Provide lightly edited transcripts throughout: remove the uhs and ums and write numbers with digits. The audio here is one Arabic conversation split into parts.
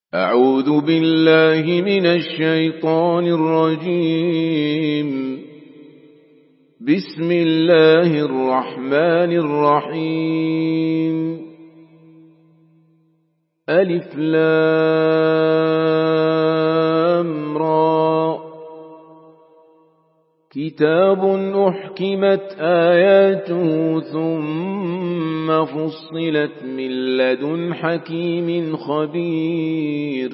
أعوذ بالله من الشيطان الرجيم. بسم الله الرحمن الرحيم. ألف لام را. كتاب أحكمت آياته ثم فصلت من لدن حكيم خبير.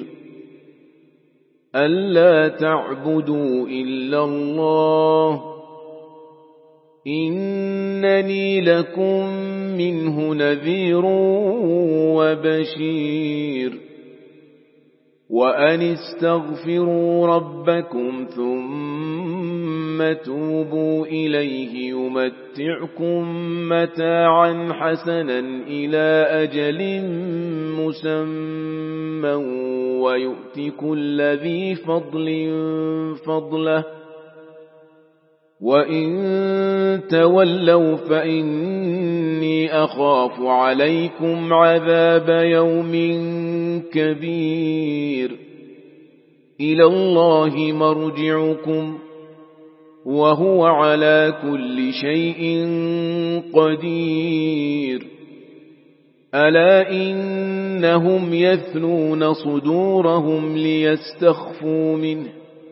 ألا تعبدوا إلا الله إنني لكم منه نذير وبشير. وأن استغفروا ربكم ثم توبوا إليه يمتعكم متاعا حسنا إلى أجل مسمى ويؤت كل ذي فضل فضله وإن تولوا فإني أخاف عليكم عذاب يوم كبير. إلى الله مرجعكم وهو على كل شيء قدير. ألا إنهم يثنون صدورهم ليستخفوا منه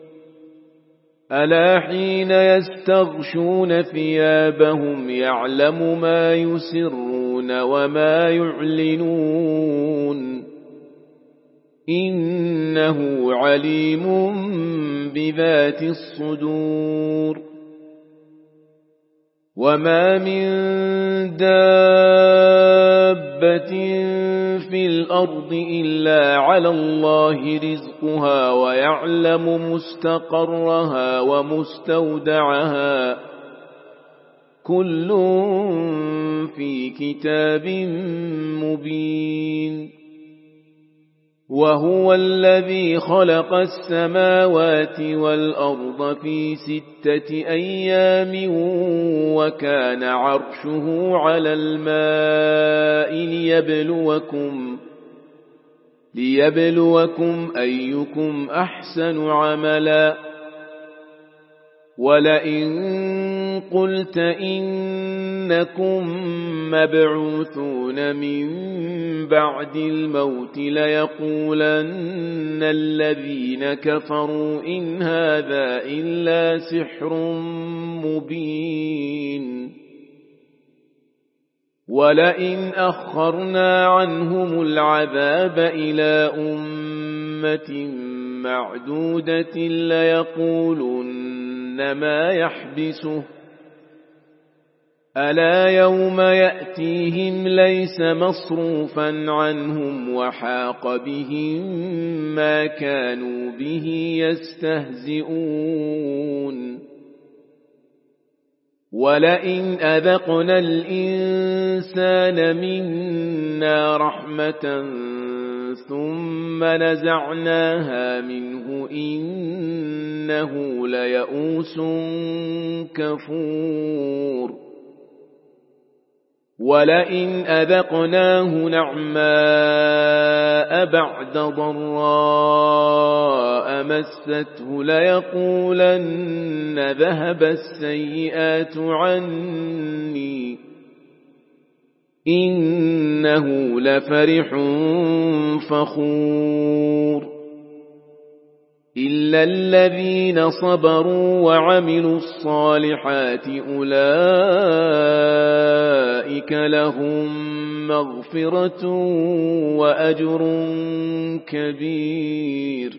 ألا حين يستغشون ثيابهم يعلم ما يسرون وما يعلنون إنه عليم بذات الصدور. وما من دابة في الأرض إلا على الله رزقها ويعلم مستقرها ومستودعها كل في كتاب مبين. وهو الذي خلق السماوات والأرض في 6 أيام وكان عرشه على الماء ليبلوكم أيكم أحسن عملا. ولئن قلت إنكم مبعوثون من بعد الموت ليقولن الذين كفروا إن هذا إلا سحر مبين. ولئن أخرنا عنهم العذاب إلى أمة معدودة ليقولن ما يحبسه ألا يوم يأتيهم ليس مصروفا عنهم وحاق بهم ما كانوا به يستهزئون. ولئن أذقنا الإنسان منا رحمة ثم نزعناها منه إنه ليئوس كفور. ولئن أذقناه نعماء بعد ضراء مسته ليقولن ذهب السيئات عني إنه لفرح فخور. إلا الذين صبروا وعملوا الصالحات أولئك لهم مغفرة وأجر كبير.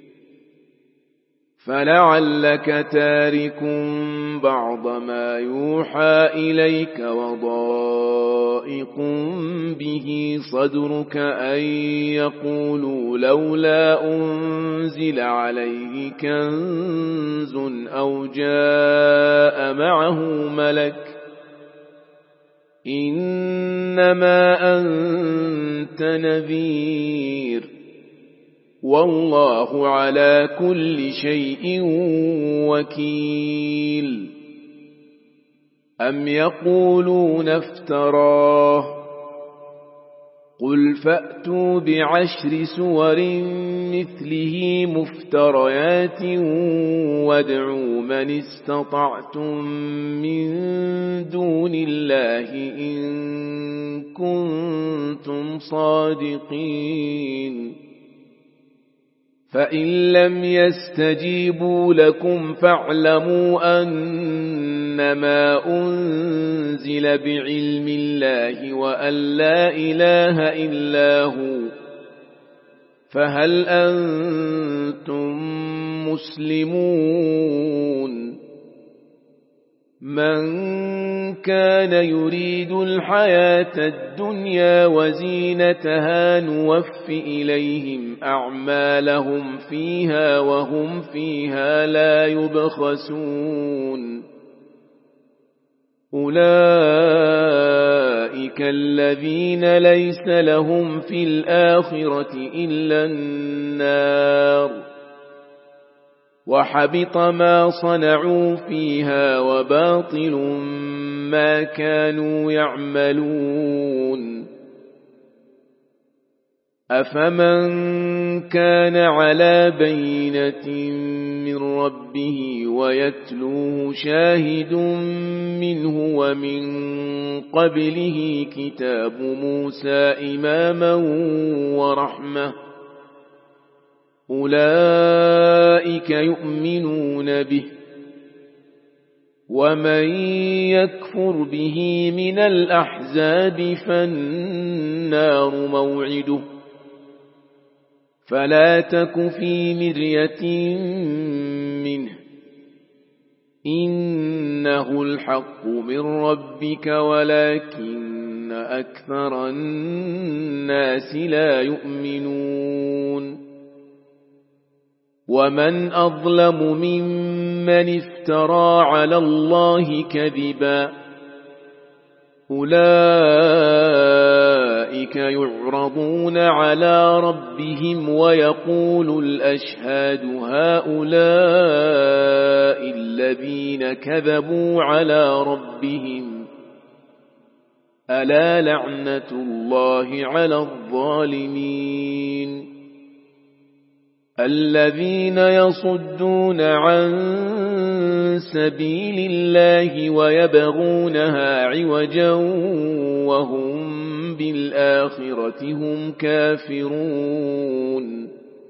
فلعلك تارك بعض ما يوحى إليك وضائق به صدرك أن يقولوا لولا أنزل عليه كنز أو جاء معه ملك إنما أنت نذير والله على كل شيء وكيل. أم يقولون افتراه قل فأتوا بعشر سور مثله مفتريات وادعوا من استطعتم من دون الله إن كنتم صادقين فإن لم يستجيبوا لكم فاعلموا أنما أنزل بعلم الله وأن لا إله إلا هو فهل أنتم مسلمون من كان يريد الحياة الدنيا وزينتها نوف إليهم أعمالهم فيها وهم فيها لا يبخسون أولئك الذين ليس لهم في الآخرة إلا النار وحبط ما صنعوا فيها وباطل ما كانوا يعملون أفمن كان على بينة من ربه ويتلوه شاهد منه ومن قبله كتاب موسى إماما ورحمة أولئك يؤمنون به ومن يكفر به من الأحزاب فالنار موعده فلا تك في مرية منه إنه الحق من ربك ولكن أكثر الناس لا يؤمنون ومن أظلم ممن افترى على الله كذبا أولئك يعرضون على ربهم ويقول الأشهاد هؤلاء الذين كذبوا على ربهم ألا لعنة الله على الظالمين الذين يصدون عن سبيل الله ويبغونها عوجا وهم بالآخرة هم كافرون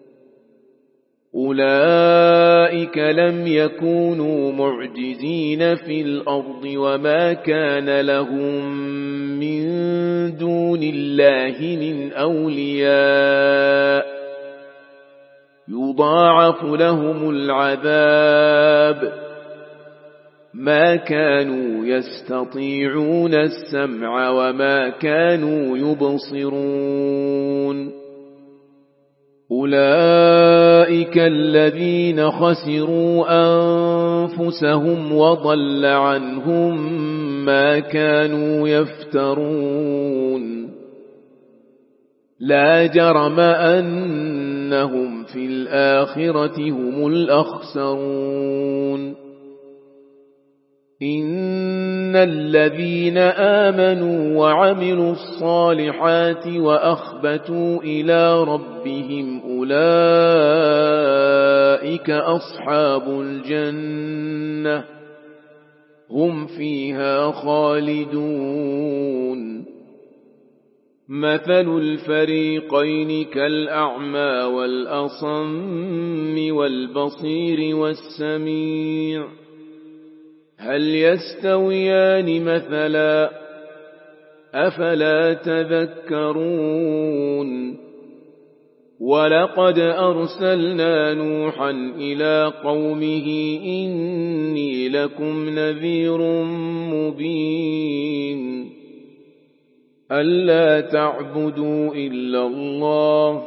أولئك لم يكونوا معجزين في الأرض وما كان لهم من دون الله من أولياء يضاعف لهم العذاب ما كانوا يستطيعون السمع وما كانوا يبصرون أولئك الذين خسروا أنفسهم وضل عنهم ما كانوا يفترون لا جرم أنهم في الآخرة هم الأخسرون إن الذين آمنوا وعملوا الصالحات وأخبتوا إلى ربهم أولئك أصحاب الجنة هم فيها خالدون مثل الفريقين كالأعمى والأصم والبصير والسميع هل يستويان مثلا أفلا تذكرون ولقد أرسلنا نوحا إلى قومه إني لكم نذير مبين ألا تعبدوا إلا الله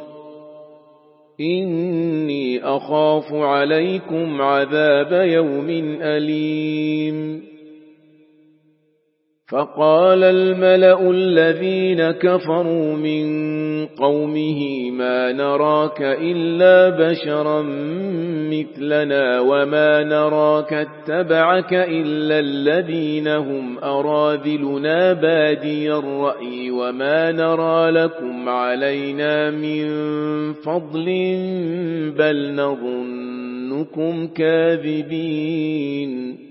إني أخاف عليكم عذاب يوم أليم فقال الملأ الذين كفروا من قومه ما نراك إلا بشرا مثلنا وما نراك اتبعك إلا الذين هم أراذلنا بادي الرأي وما نرى لكم علينا من فضل بل نظنكم كاذبين.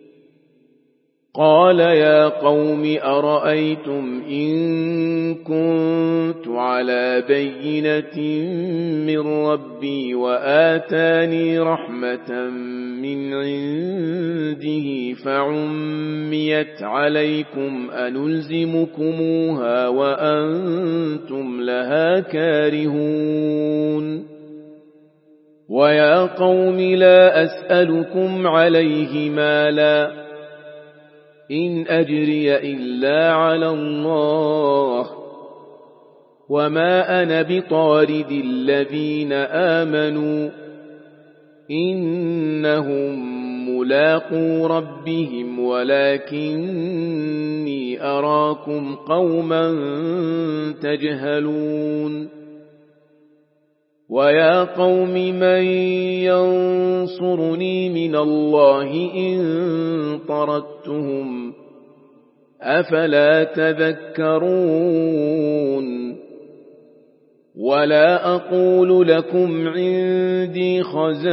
قال يا قوم أرأيتم إن كنت على بينة من ربي وآتاني رحمة من عنده فعميت عليكم أنلزمكموها وأنتم لها كارهون. ويا قوم لا أسألكم عليه مالا إن أجري إلا على الله وما أنا بطارد الذين آمنوا إنهم ملاقو ربهم ولكني أراكم قوما تجهلون. ويا قوم من ينصرني من الله إن طردتهم أفلا تذكرون. ولا أقول لكم عندي خزائن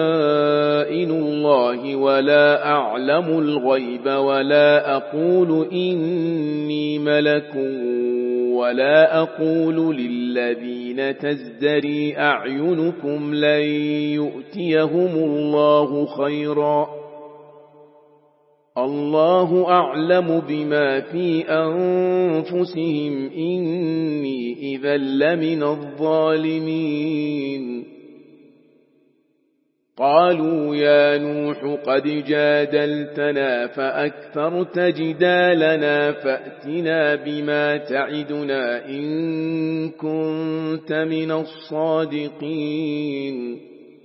الله ولا أعلم الغيب ولا أقول إني ملك ولا أقول للذين تزدري أعينكم لن يؤتيهم الله خيرا الله أعلم بما في أنفسهم إني إذا لمن الظالمين. قالوا يا نوح قد جادلتنا فأكثرت جدالنا فأتنا بما تعدنا إن كنت من الصادقين.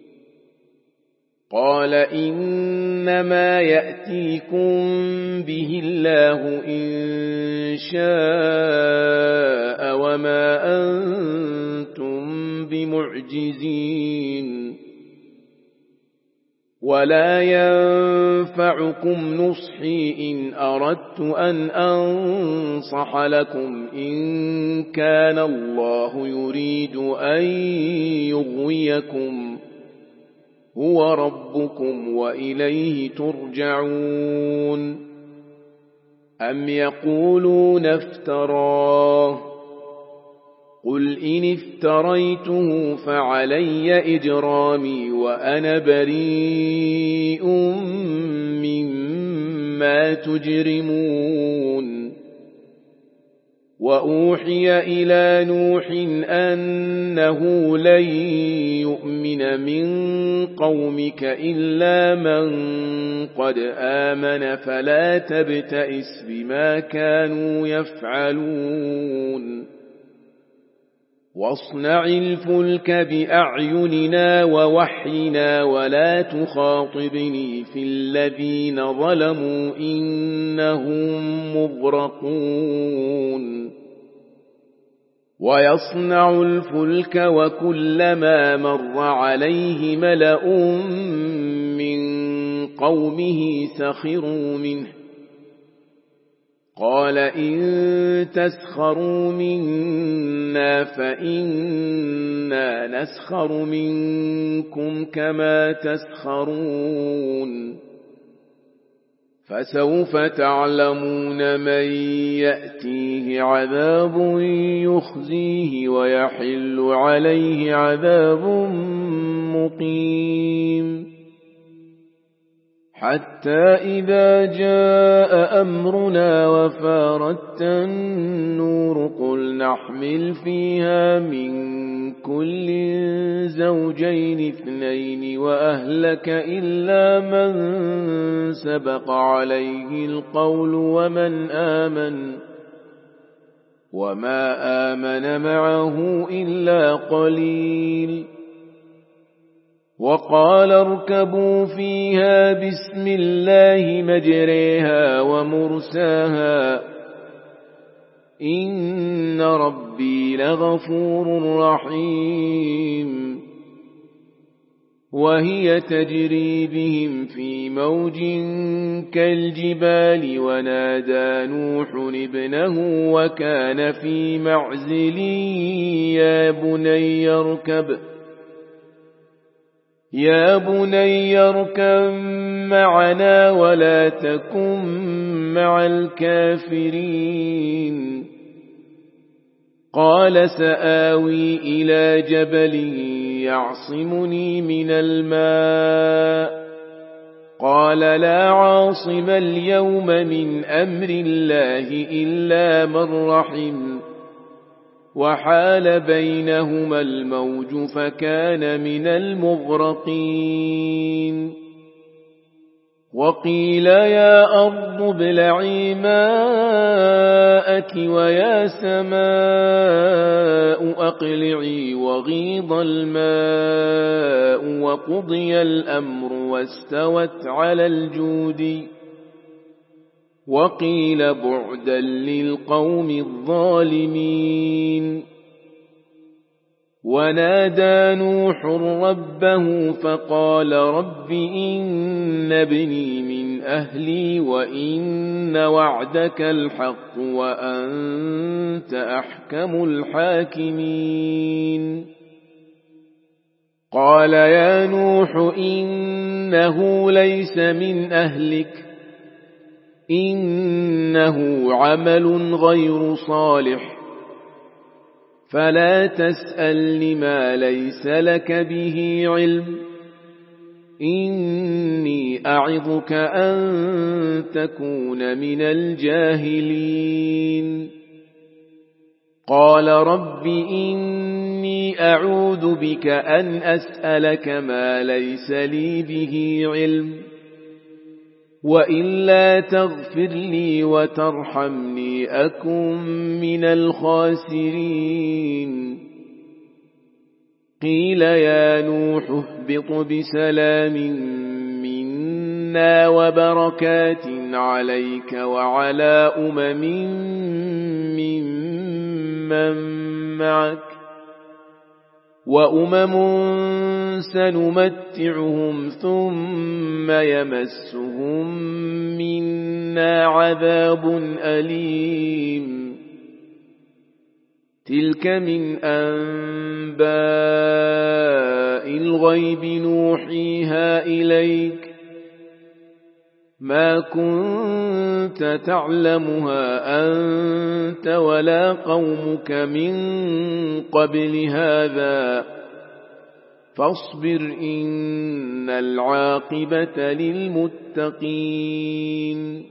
قال إنما يأتيكم به الله إن شاء وما أنتم بمعجزين. ولا ينفعكم نصحي إن أردت أن أنصح لكم إن كان الله يريد أن يغويكم هو ربكم وإليه ترجعون. أم يقولون افتراه قل إن افتريته فعلي إجرامي وأنا بريء مما تجرمون. وأوحي إلى نوح أنه لن يؤمن من قومك إلا من قد آمن فلا تبتئس بما كانوا يفعلون. واصنع الفلك بأعيننا ووحينا ولا تخاطبني في الذين ظلموا إنهم مغرقون. ويصنع الفلك وكلما مر عليه ملأ من قومه سخروا منه قال إن تسخروا منا فإنا نسخر منكم كما تسخرون. فسوف تعلمون من يأتيه عذاب يخزيه ويحل عليه عذاب مقيم. حتى إذا جاء أمرنا وفارت النور قل نحمل فيها من كل زوجين اثنين وأهلك إلا من سبق عليه القول ومن آمن وما آمن معه إلا قليل. وقال اركبوا فيها بسم الله مجريها ومرساها إن ربي لغفور رحيم وهي تجري بهم في موج كالجبال ونادى نوح ابنه وكان في معزل يا بني اركب معنا ولا تكن مع الكافرين قال سآوي إلى جبل يعصمني من الماء قال لا عاصم اليوم من أمر الله إلا من رحم وحال بينهما الموج فكان من المغرقين وقيل يا أرض ابلعي ماءك ويا سماء أقلعي وغيض الماء وقضي الأمر واستوت على الجود وقيل بعدا للقوم الظالمين ونادى نوح ربه فقال رب إن ابني من أهلي وإن وعدك الحق وأنت أحكم الحاكمين قال يا نوح إنه ليس من أهلك إنه عمل غير صالح فلا تسألني ما ليس لك به علم إني أعظك أن تكون من الجاهلين قال رب إني أعوذ بك أن أسألك ما ليس لي به علم وإلا تغفر لي وترحمني أكن من الخاسرين قيل يا نوح اهبط بسلام منا وبركات عليك وعلى ممن معك وأمم سنمتعهم ثم يمسهم منا عذاب أليم تلك من أنباء الغيب نوحيها إليك ما كنت تعلمها أنت ولا قومك من قبل هذا فاصبر إن العاقبة للمتقين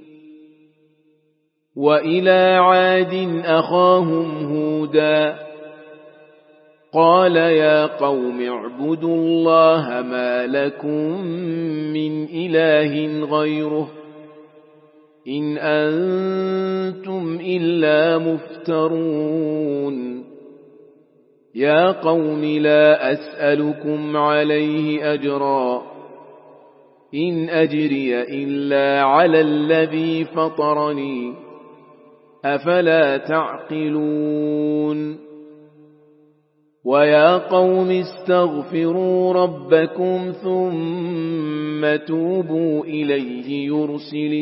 وإلى عاد أخاهم هودا قال يا قوم اعبدوا الله ما لكم من إله غيره إن أنتم إلا مفترون يا قوم لا أسألكم عليه أجرا إن أجري إلا على الذي فطرني أفلا تعقلون ويا قوم استغفروا ربكم ثم توبوا إليه يرسل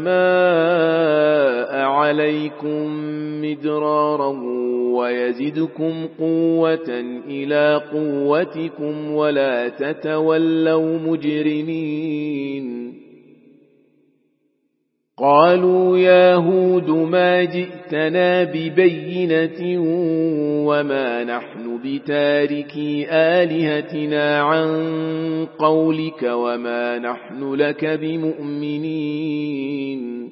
السماء عليكم مدرارا ويزدكم قوة إلى قوتكم ولا تتولوا مجرمين قالوا يا هود ما جئتنا ببينة وما نحن بتاركي آلهتنا عن قولك وما نحن لك بمؤمنين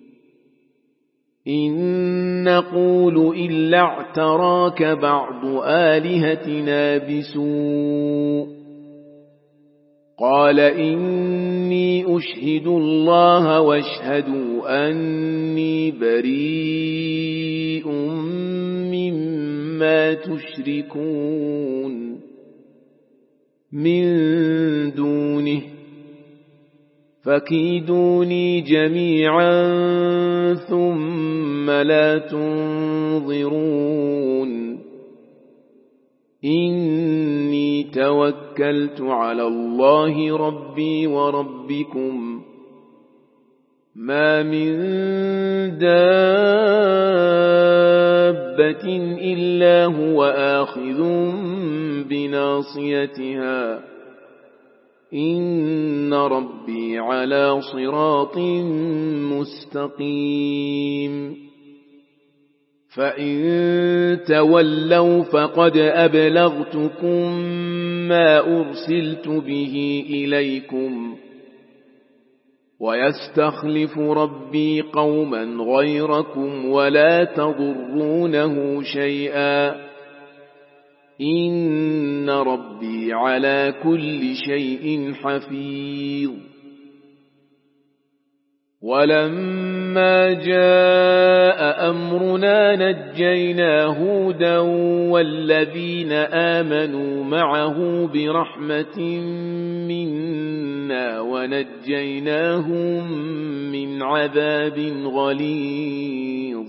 إن نقول إلا اعتراك بعض آلهتنا بسوء قال إني أشهد الله واشهدوا أني بريء مما تشركون من فكيدوني جميعا ثم لا تنظرون إني توكلت على الله ربي وربكم ما من دابة إلا هو آخذ بناصيتها إن ربي على صراط مستقيم فإن تولوا فقد أبلغتكم ما أرسلت به إليكم ويستخلف ربي قوما غيركم ولا تضرونه شيئا إن ربي على كل شيء حفيظ ولما جاء أمرنا نجينا هودا والذين آمنوا معه برحمة منا ونجيناهم من عذاب غليظ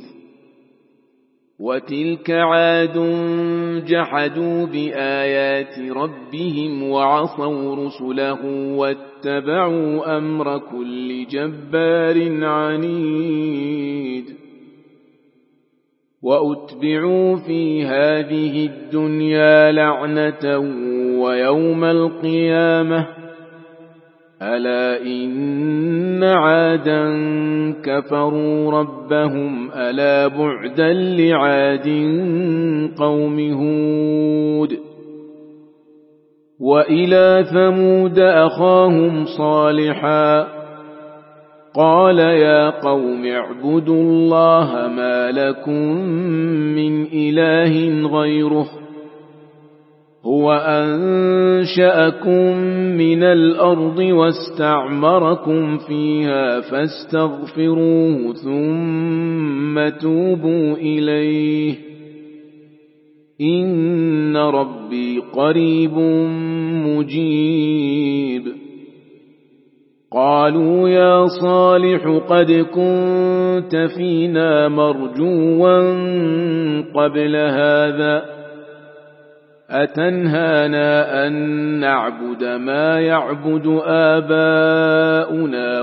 وتلك عاد جحدوا بآيات ربهم وعصوا رسله واتبعوا أمر كل جبار عنيد وأتبعوا في هذه الدنيا لعنة ويوم القيامة ألا إن عادا كفروا ربهم ألا بعدا لعاد قوم هود وإلى ثمود أخاهم صالحا قال يا قوم اعبدوا الله ما لكم من إله غيره هو أنشأكم من الأرض واستعمركم فيها فاستغفروه ثم توبوا إليه إن ربي قريب مجيب قالوا يا صالح قد كنت فينا مرجوا قبل هذا أتنهانا أن نعبد ما يعبد آباؤنا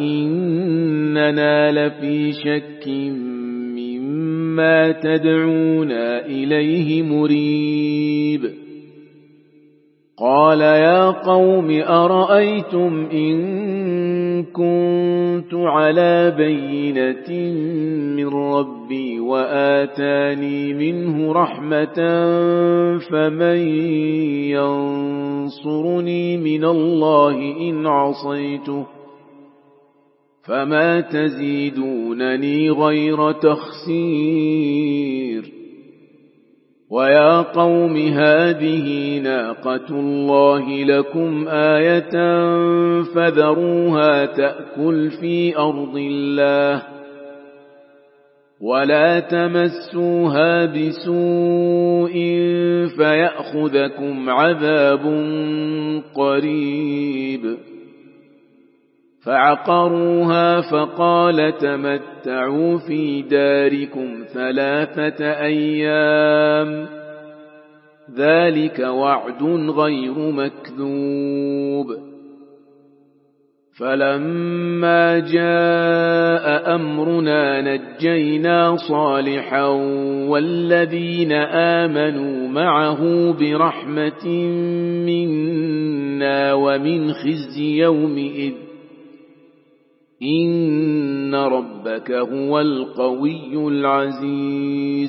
وإننا لفي شك مما تدعونا إليه مريب قال يا قوم أرأيتم إن كنت على بينة من ربي وآتاني منه رحمة فمن ينصرني من الله إن عصيته فما تزيدونني غير تخسير ويا قوم هذه ناقة الله لكم آية فذروها تأكل في أرض الله ولا تمسوها بسوء فيأخذكم عذاب قريب فعقروها فقال تمتعوا في داركم 3 أيام ذلك وعد غير مكذوب فلما جاء أمرنا نجينا صالحا والذين آمنوا معه برحمة منا ومن خزي يومئذ إن ربك هو القوي العزيز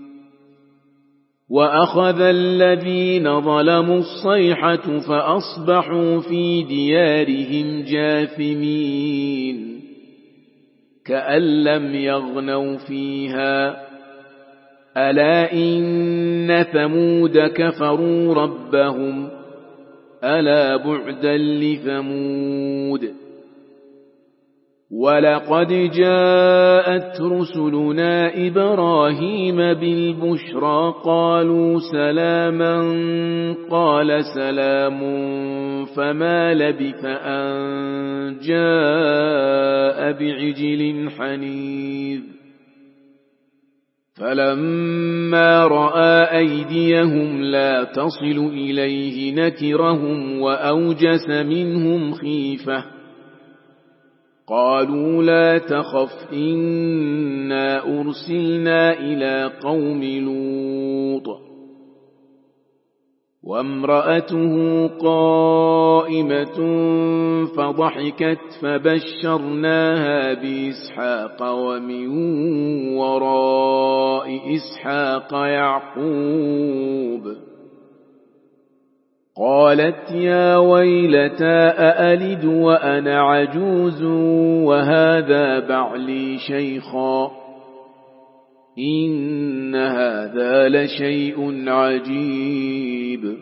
وأخذ الذين ظلموا الصيحة فأصبحوا في ديارهم جاثمين كأن لم يغنوا فيها ألا إن ثمود كفروا ربهم ألا بعدا لثمود ولقد جاءت رسلنا إبراهيم بالبشرى قالوا سلاما قال سلام فما لبث أن جاء بعجل حنيذ فلما رأى أيديهم لا تصل إليه نكرهم وأوجس منهم خيفة قالوا لا تخف إنا أرسلنا إلى قوم لوط وامرأته قائمة فضحكت فبشرناها بإسحاق ومن وراء إسحاق يعقوب قالت يا ويلتى أألد وأنا عجوز وهذا بعلي شيخا إن هذا لشيء عجيب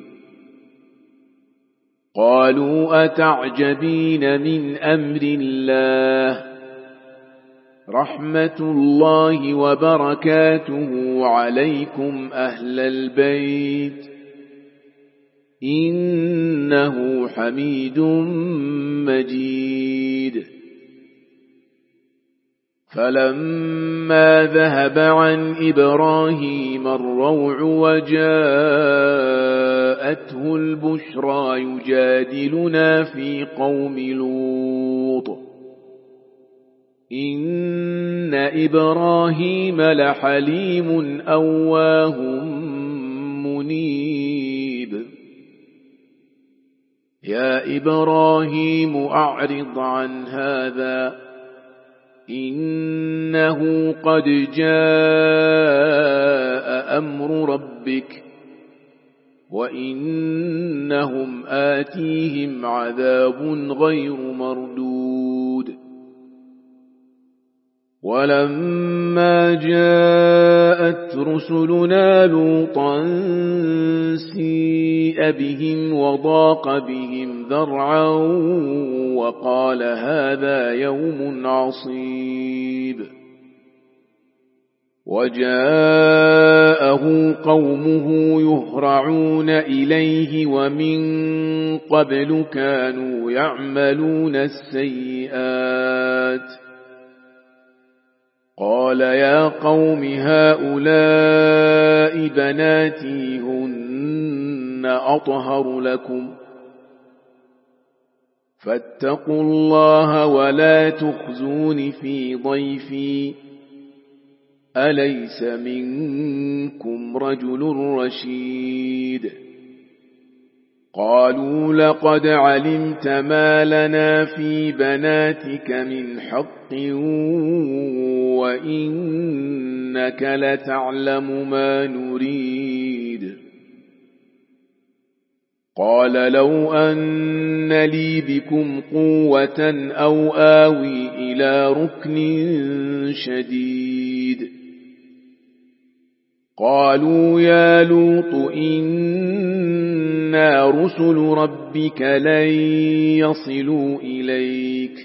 قالوا أتعجبين من أمر الله رحمة الله وبركاته عليكم أهل البيت إنه حميد مجيد فلما ذهب عن إبراهيم الروع وجاءته البشرى يجادلنا في قوم لوط إن إبراهيم لحليم أواه منيب يا إبراهيم أعرض عن هذا إنه قد جاء أمر ربك وإنهم آتيهم عذاب غير مردود ولما جاءت رسلنا لوطا سيء بهم وضاق بهم ذرعا وقال هذا يوم عصيب وجاءه قومه يهرعون إليه ومن قبل كانوا يعملون السيئات قال يا قوم هؤلاء بناتي هن أطهر لكم فاتقوا الله ولا تخزون في ضيفي أليس منكم رجل رشيد قالوا لقد علمت ما لنا في بناتك من حق وإنك لتعلم ما نريد قال لو أن لي بكم قوة أو آوي إلى ركن شديد قالوا يا لوط إنا رسل ربك لن يصلوا إليك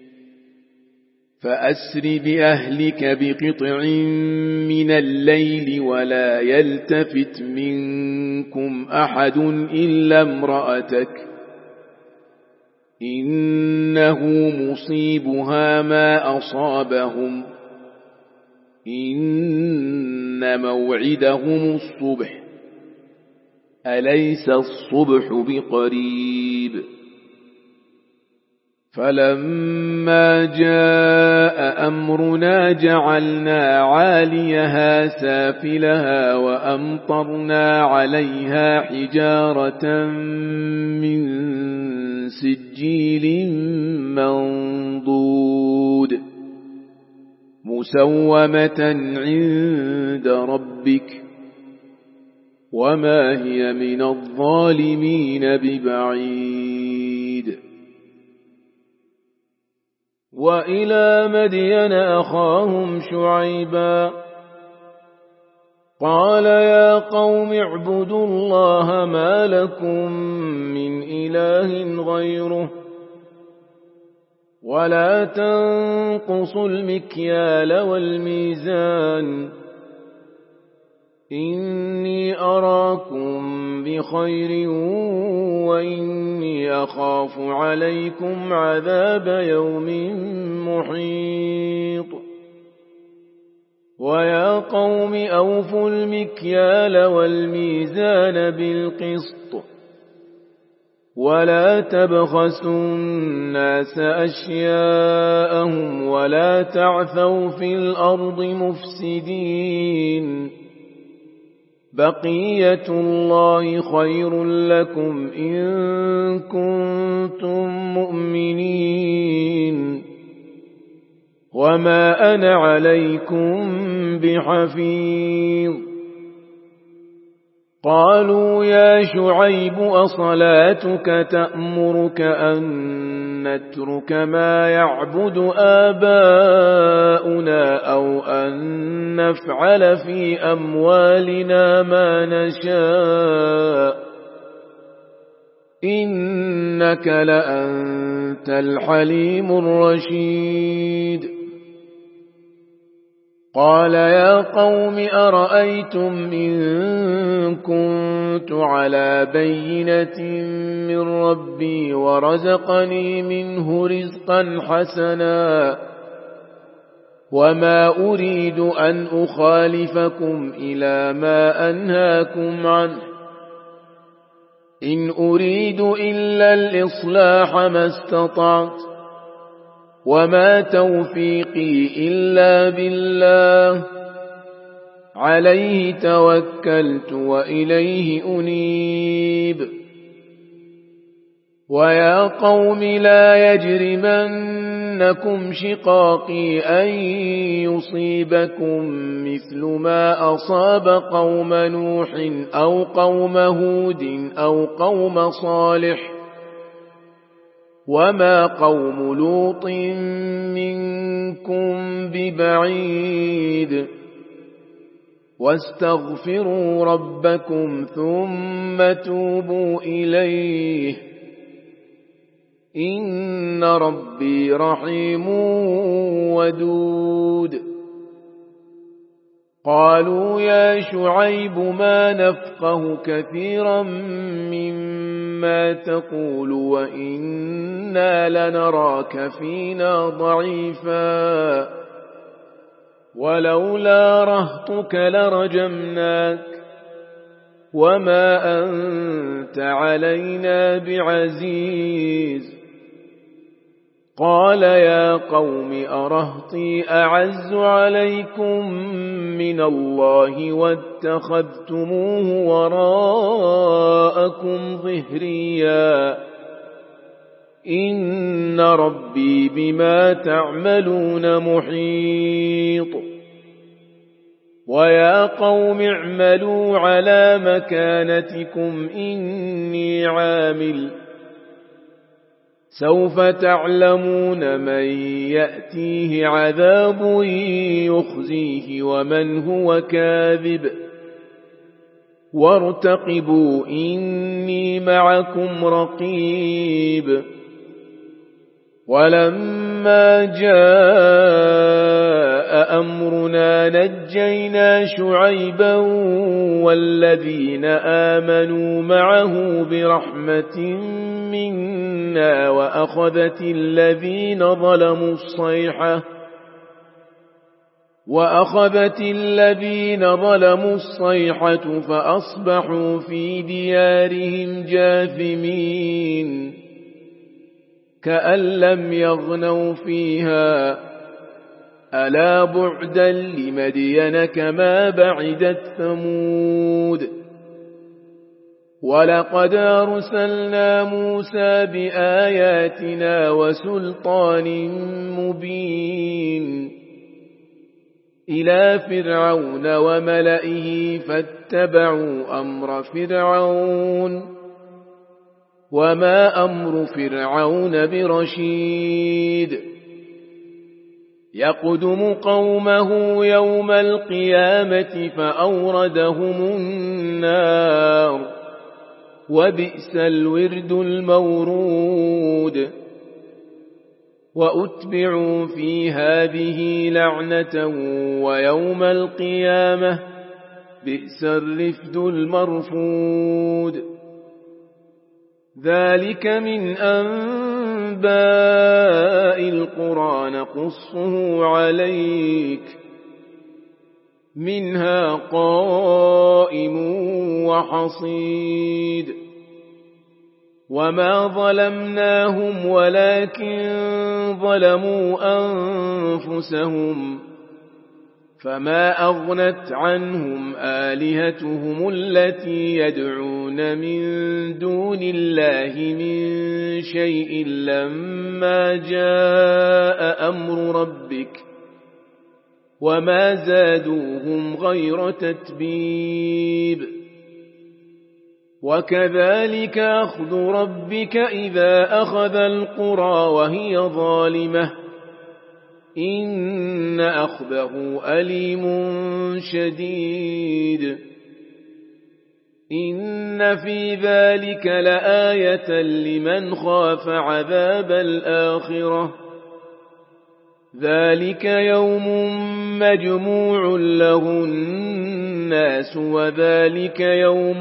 فأسر بأهلك بقطع من الليل ولا يلتفت منكم أحد إلا امرأتك إنه مصيبها ما أصابهم إن موعدهم الصبح أليس الصبح بقريب فلما جاء أمرنا جعلنا عاليها سافلها وأمطرنا عليها حجارة من سجيل منضود مسومة عند ربك وما هي من الظالمين ببعيد وإلى مدين أخاهم شعيبا قال يا قوم اعبدوا الله ما لكم من إله غيره ولا تنقصوا المكيال والميزان إني أراكم بخير وإني أخاف عليكم عذاب يوم محيط ويا قوم أوفوا المكيال والميزان بالقسط ولا تبخسوا الناس أشياءهم ولا تعثوا في الأرض مفسدين بقية الله خير لكم إن كنتم مؤمنين وما أنا عليكم بحفيظ قالوا يا شعيب أصلاتك تأمرك أن نترك ما يعبد آباؤنا أو أن نفعل في أموالنا ما نشاء إنك لأنت الحليم الرشيد قال يا قوم أرأيتم إن كنت على بينة من ربي ورزقني منه رزقا حسنا وما أريد أن أخالفكم إلى ما أنهاكم عنه إن أريد إلا الإصلاح ما استطعت وما توفيقي إلا بالله عليه توكلت وإليه أنيب ويا قوم لا يجرمنكم شقاقي أن يصيبكم مثل ما أصاب قوم نوح أو قوم هود أو قوم صالح وما قوم لوط منكم ببعيد واستغفروا ربكم ثم توبوا إليه إن ربي رحيم ودود قالوا يا شعيب ما نفقه كثيرا مما تقول وإنا لنراك فينا ضعيفا ولولا رهطك لرجمناك وما أنت علينا بعزيز قال يا قوم أرهطي أعز عليكم من الله واتخذتموه وراءكم ظهريا إن ربي بما تعملون محيط ويا قوم اعملوا على مكانتكم إني عامل سوف تعلمون من يأتيه عذاب يخزيه ومن هو كاذب وارتقبوا إني معكم رقيب ولما جاء أمرنا نجينا شعيبا والذين آمنوا معه برحمة منا وأخذت الذين ظلموا الصيحة فأصبحوا في ديارهم جاثمين كأن لم يغنوا فيها ألا بعدا لمدين كما بعدت ثمود ولقد أرسلنا موسى بآياتنا وسلطان مبين إلى فرعون وملئه فاتبعوا أمر فرعون وما أمر فرعون برشيد يقدم قومه يوم القيامة فأوردهم النار وبئس الورد المورود وأتبعوا في هذه لعنة ويوم القيامة بئس الرفد المرفود. ذلك من أنباء القرى نقصه عليك منها قائم وحصيد. وما ظلمناهم ولكن ظلموا أنفسهم فما أغنت عنهم آلهتهم التي يدعون من دون الله من شيء لما جاء أمر ربك وما زادوهم غير تتبيب. وكذلك أخذ ربك إذا أخذ القرى وهي ظالمة إن أخذه أليم شديد. إن في ذلك لآية لمن خاف عذاب الآخرة. ذلك يوم مجموع له الناس وذلك يوم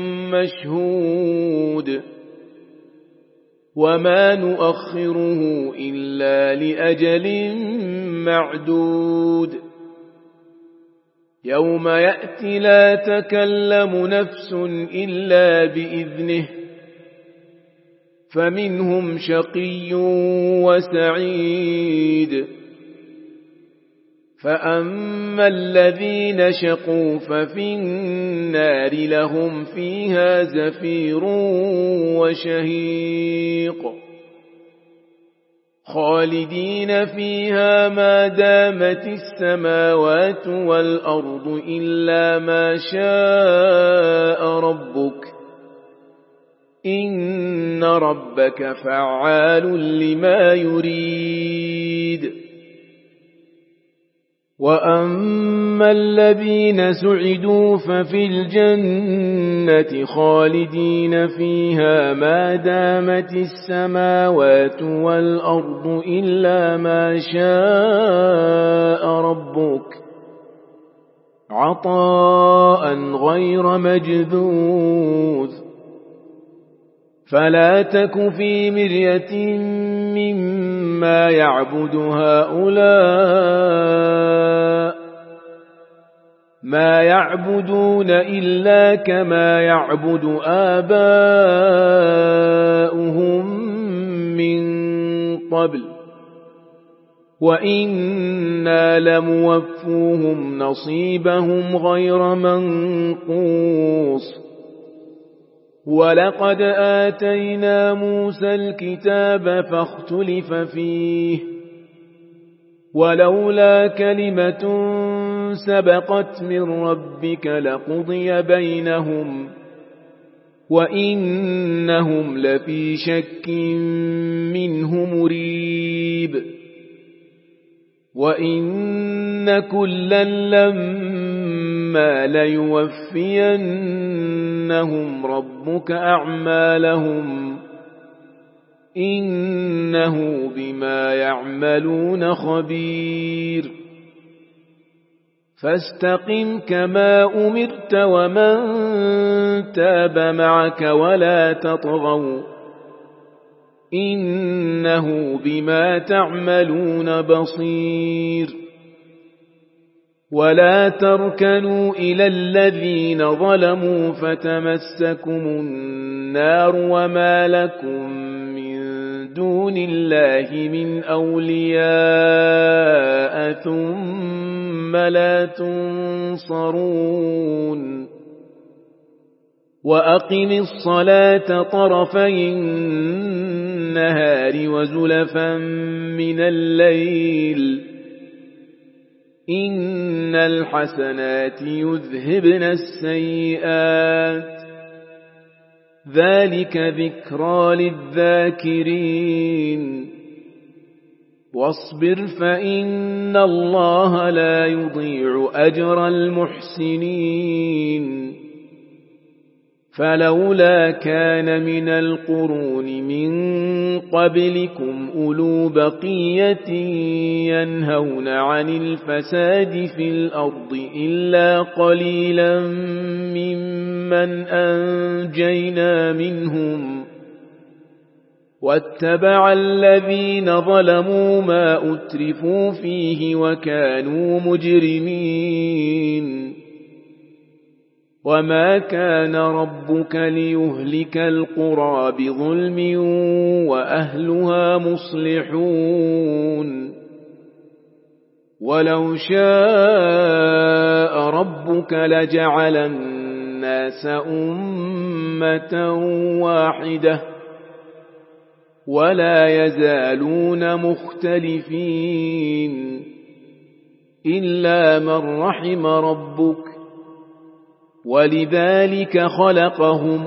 مشهود وما نؤخره إلا لأجل معدود. يوم يأتي لا تكلم نفس إلا بإذنه فمنهم شقي وسعيد. فأما الذين شقوا ففي النار لهم فيها زفير وشهيق خالدين فيها ما دامت السماوات والأرض إلا ما شاء ربك إن ربك فعال لما يريد. وأما الذين سعدوا ففي الجنة خالدين فيها ما دامت السماوات والأرض إلا ما شاء ربك عطاء غير مجذوذ. فلا تك في مرية مما يعبد هؤلاء ما يعبدون إلا كما يعبد آباؤهم من قبل وإنا لموفوهم نصيبهم غير منقوص. ولقد آتينا موسى الكتاب فاختلف فيه ولولا كلمة سبقت من ربك لقضي بينهم وإنهم لفي شك منه مريب. وإن كلا لما ليوفينهم ربك أعمالهم إنه بما يعملون خبير. فاستقم كما أمرت ومن تاب معك ولا تطغوا إنه بما تعملون بصير. ولا تركنوا إلى الذين ظلموا فتمسكم النار وما لكم من دون الله من أولياء ثم لا تنصرون. وأقم الصلاة طرفي النهار وزلفا من الليل إن الحسنات يذهبن السيئات ذلك ذكرى للذاكرين. واصبر فإن الله لا يضيع أجر المحسنين. فلولا كان من القرون من قبلكم أولو بقية ينهون عن الفساد في الأرض إلا قليلا ممن أنجينا منهم واتبع الذين ظلموا ما أترفوا فيه وكانوا مجرمين وما كان ربك ليهلك القرى بظلم وأهلها مصلحون ولو شاء ربك لجعل الناس أمة واحدة ولا يزالون مختلفين إلا من رحم ربك ولذلك خلقهم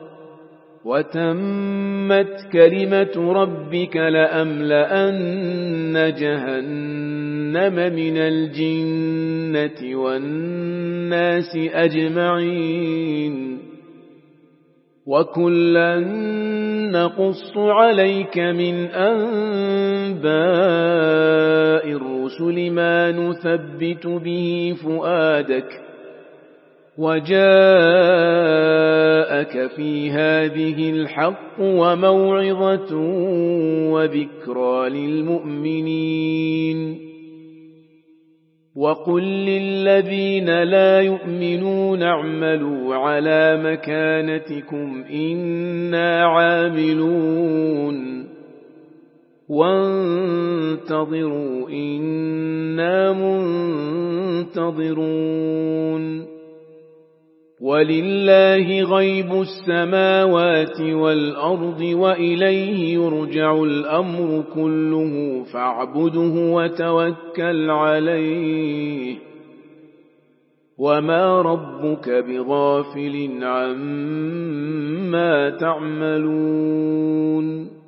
وتمت كلمة ربك لأملأن جهنم من الجنة والناس أجمعين وكلا نقص عليك من أنباء الرسل ما نثبت به فؤادك وجاءك في هذه الحق وموعظة وذكرى للمؤمنين وقل للذين لا يؤمنون اعملوا على مكانتكم إنا عاملون وانتظروا إنا منتظرون ولله غيب السماوات والأرض وإليه يرجع الأمر كله فاعبده وتوكل عليه وما ربك بغافل عما تعملون